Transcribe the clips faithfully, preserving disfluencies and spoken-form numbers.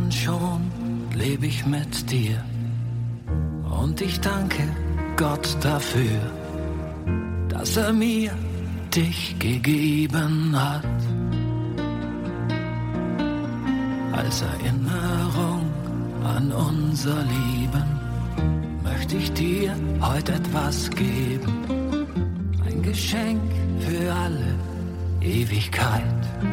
Jahren schon lebe ich mit dir und ich danke Gott dafür, dass er mir dich gegeben hat. Als Erinnerung an unser Leben möchte ich dir heute etwas geben, ein Geschenk für alle Ewigkeit.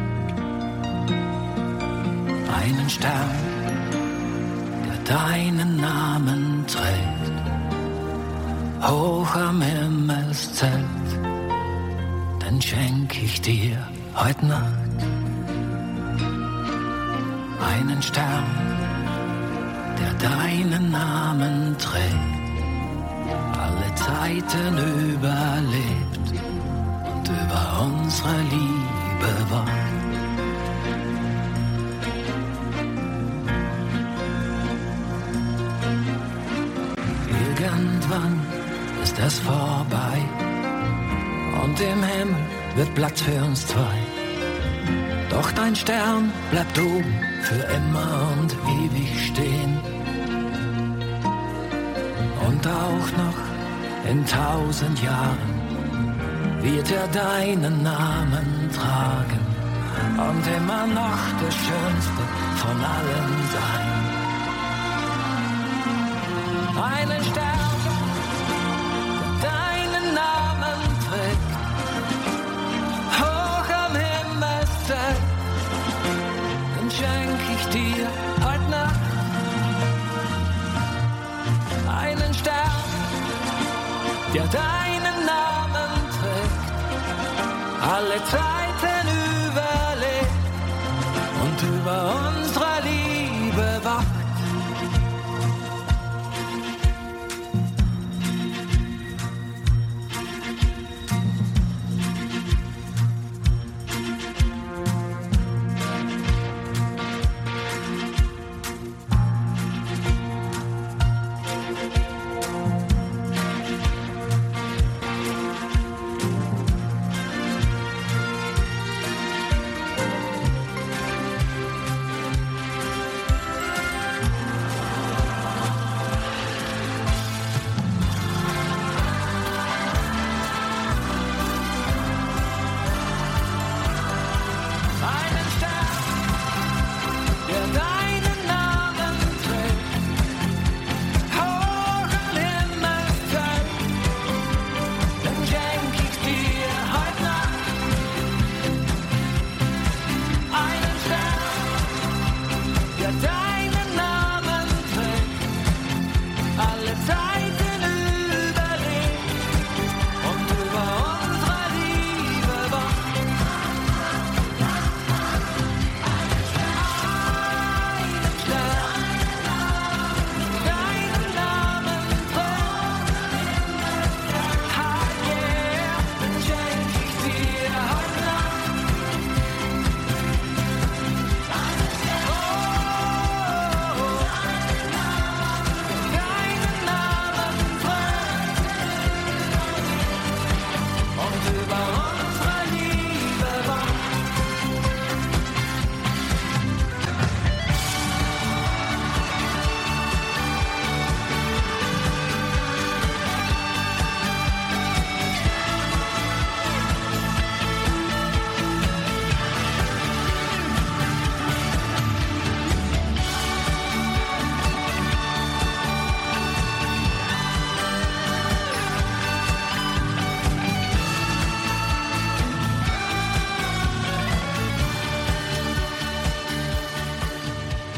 Einen Stern, der deinen Namen trägt, hoch am Himmelszelt, den schenk ich dir heut Nacht. Einen Stern, der deinen Namen trägt, alle Zeiten überlebt und über unsere Liebe wacht. Irgendwann ist es vorbei und im Himmel wird Platz für uns zwei. Doch dein Stern bleibt oben für immer und ewig stehen. Und auch noch in tausend Jahren wird er deinen Namen tragen und immer noch der schönste von allen sein. Einen Stern, der deinen Namen trägt, hoch am Himmelszelt, den schenk ich dir heut Nacht. Einen Stern, der deinen Namen trägt, alle Zeiten überlebt und über uns